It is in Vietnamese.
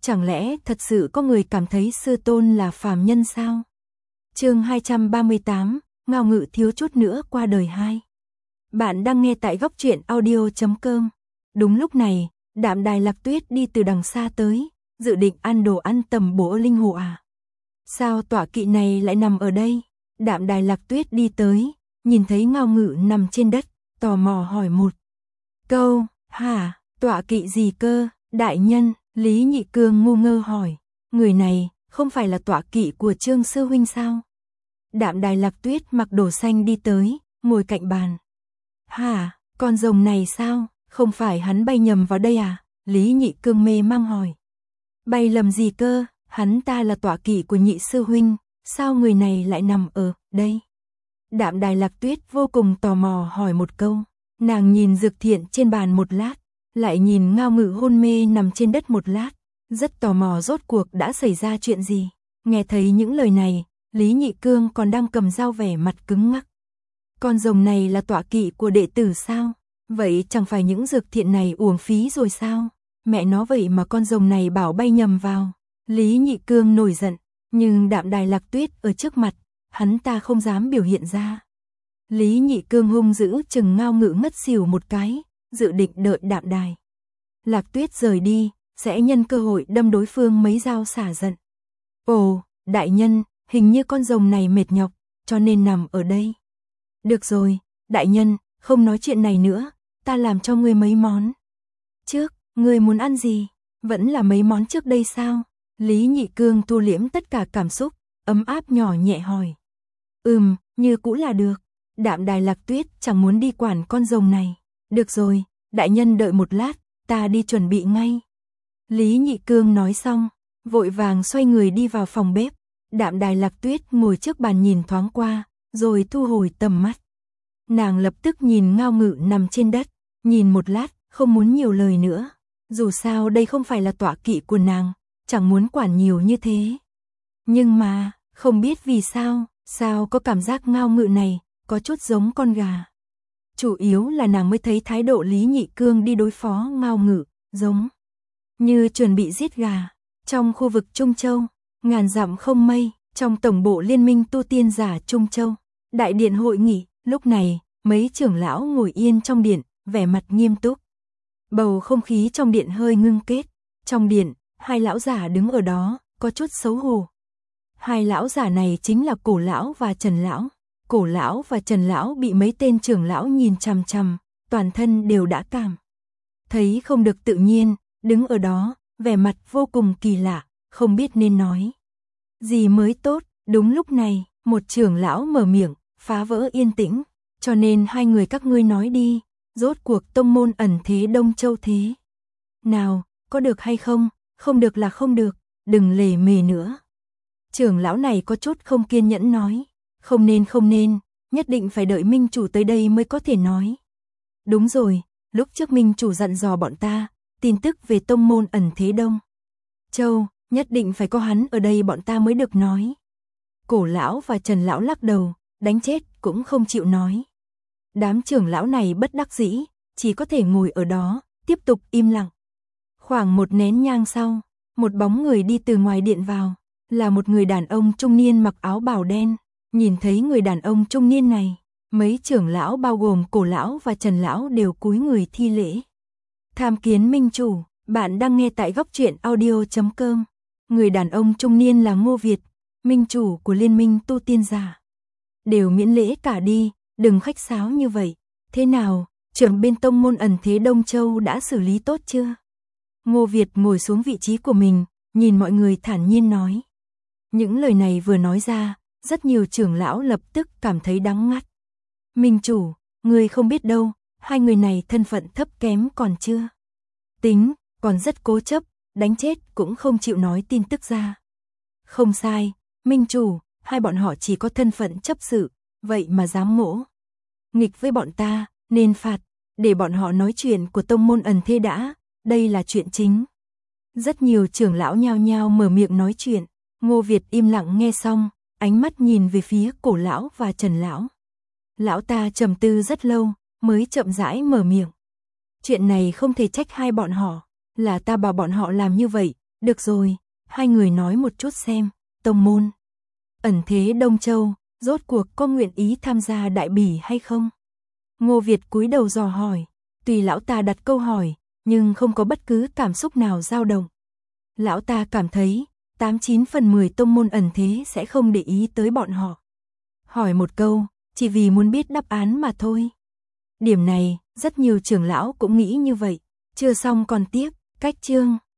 Chẳng lẽ thật sự có người cảm thấy sư tôn là phàm nhân sao? Chương 238, Ngao Ngự thiếu chút nữa qua đời 2. Bạn đang nghe tại góc truyện audio.com. Đúng lúc này, Đạm Đài Lạc Tuyết đi từ đằng xa tới, dự định ăn đồ ăn tầm bổ linh hồ à? Sao tọa kỵ này lại nằm ở đây? Đạm Đài Lạc Tuyết đi tới, nhìn thấy Ngao Ngự nằm trên đất, tò mò hỏi một câu, hả, tọa kỵ gì cơ? Đại nhân, Lý Nhị Cương ngu ngơ hỏi, người này không phải là tọa kỵ của Trương sư huynh sao? Đạm Đài Lạc Tuyết mặc đồ xanh đi tới, ngồi cạnh bàn. Hả, con rồng này sao? Không phải hắn bay nhầm vào đây à? Lý Nhị Cương mê mang hỏi. Bay lầm gì cơ? Hắn ta là tọa kỵ của Nhị sư huynh, sao người này lại nằm ở đây? Đạm Đài Lạc Tuyết vô cùng tò mò hỏi một câu. Nàng nhìn Dược Thiện trên bàn một lát, lại nhìn Ngao Ngự hôn mê nằm trên đất một lát, rất tò mò rốt cuộc đã xảy ra chuyện gì. Nghe thấy những lời này, Lý Nhị Cương còn đang cầm dao vẻ mặt cứng ngắc. Con rồng này là tọa kỵ của đệ tử sao? Vậy chẳng phải những Dược Thiện này uổng phí rồi sao? Mẹ nó vậy mà con rồng này bảo bay nhầm vào. Lý Nhị Cương nổi giận, nhưng Đạm Đài Lạc Tuyết ở trước mặt, hắn ta không dám biểu hiện ra. Lý Nhị Cương hung dữ chừng Ngao Ngự ngất xỉu một cái, dự định đợi Đạm Đài Lạc Tuyết rời đi, sẽ nhân cơ hội đâm đối phương mấy dao xả giận. Ồ, đại nhân, hình như con rồng này mệt nhọc, cho nên nằm ở đây. Được rồi, đại nhân, không nói chuyện này nữa, ta làm cho ngươi mấy món. Trước, ngươi muốn ăn gì? Vẫn là mấy món trước đây sao? Lý Nhị Cương thu liễm tất cả cảm xúc, ấm áp nhỏ nhẹ hỏi. Như cũ là được. Đạm Đài Lạc Tuyết chẳng muốn đi quản con rồng này. Được rồi, đại nhân đợi một lát, ta đi chuẩn bị ngay. Lý Nhị Cương nói xong, vội vàng xoay người đi vào phòng bếp. Đạm Đài Lạc Tuyết ngồi trước bàn nhìn thoáng qua, rồi thu hồi tầm mắt. Nàng lập tức nhìn Ngao Ngự nằm trên đất, nhìn một lát, không muốn nhiều lời nữa. Dù sao đây không phải là tọa kỵ của nàng, chẳng muốn quản nhiều như thế. Nhưng mà, không biết vì sao có cảm giác Ngao Ngự này có chút giống con gà. Chủ yếu là nàng mới thấy thái độ Lý Nhị Cương đi đối phó Ngao Ngự, giống như chuẩn bị giết gà. Trong khu vực Trung Châu, ngàn dặm không mây, trong tổng bộ Liên minh tu tiên giả Trung Châu, đại điện hội nghị, lúc này, mấy trưởng lão ngồi yên trong điện, vẻ mặt nghiêm túc. Bầu không khí trong điện hơi ngưng kết. Trong điện, hai lão giả đứng ở đó, có chút xấu hổ. Hai lão giả này chính là Cổ lão và Trần lão. Cổ lão và Trần lão bị mấy tên trưởng lão nhìn chằm chằm, toàn thân đều đã cảm thấy không được tự nhiên, đứng ở đó, vẻ mặt vô cùng kỳ lạ, không biết nên nói gì mới tốt. Đúng lúc này, một trưởng lão mở miệng, phá vỡ yên tĩnh, cho nên hai người các ngươi nói đi, rốt cuộc tông môn ẩn thế Đông Châu thế nào, có được hay không? Không được là không được, đừng lề mề nữa. Trưởng lão này có chút không kiên nhẫn nói. Không nên, nhất định phải đợi minh chủ tới đây mới có thể nói. Đúng rồi, lúc trước minh chủ dặn dò bọn ta, tin tức về tông môn ẩn thế Đông Châu, nhất định phải có hắn ở đây bọn ta mới được nói. Cổ lão và Trần lão lắc đầu, đánh chết cũng không chịu nói. Đám trưởng lão này bất đắc dĩ, chỉ có thể ngồi ở đó, tiếp tục im lặng. Khoảng một nén nhang sau, một bóng người đi từ ngoài điện vào, là một người đàn ông trung niên mặc áo bào đen. Nhìn thấy người đàn ông trung niên này, mấy trưởng lão bao gồm Cổ lão và Trần lão đều cúi người thi lễ. Tham kiến minh chủ, bạn đang nghe tại góc truyện audio.com. Người đàn ông trung niên là Ngô Việt, minh chủ của Liên minh tu tiên giả. Đều miễn lễ cả đi, đừng khách sáo như vậy. Thế nào, trưởng bên tông môn ẩn thế Đông Châu đã xử lý tốt chưa? Ngô Việt ngồi xuống vị trí của mình, nhìn mọi người thản nhiên nói. Những lời này vừa nói ra, rất nhiều trưởng lão lập tức cảm thấy đắng ngắt. Minh chủ, người không biết đâu, hai người này thân phận thấp kém còn chưa tính, còn rất cố chấp, đánh chết cũng không chịu nói tin tức ra. Không sai, minh chủ, hai bọn họ chỉ có thân phận chấp sự, vậy mà dám ngỗ nghịch với bọn ta, nên phạt, để bọn họ nói chuyện của tông môn ẩn thế đã, đây là chuyện chính. Rất nhiều trưởng lão nhao nhao mở miệng nói chuyện. Ngô Việt im lặng nghe xong, ánh mắt nhìn về phía Cổ lão và Trần lão. Lão ta trầm tư rất lâu, mới chậm rãi mở miệng. Chuyện này không thể trách hai bọn họ, là ta bảo bọn họ làm như vậy, Được rồi, hai người nói một chút xem, tông môn ẩn thế Đông Châu, rốt cuộc có nguyện ý tham gia đại bỉ hay không? Ngô Việt cúi đầu dò hỏi, tùy lão ta đặt câu hỏi, nhưng không có bất cứ cảm xúc nào dao động. Lão ta cảm thấy, 89/10 tông môn ẩn thế sẽ không để ý tới bọn họ. Hỏi một câu, chỉ vì muốn biết đáp án mà thôi. Điểm này, rất nhiều trưởng lão cũng nghĩ như vậy. Chưa xong còn tiếp, cách chương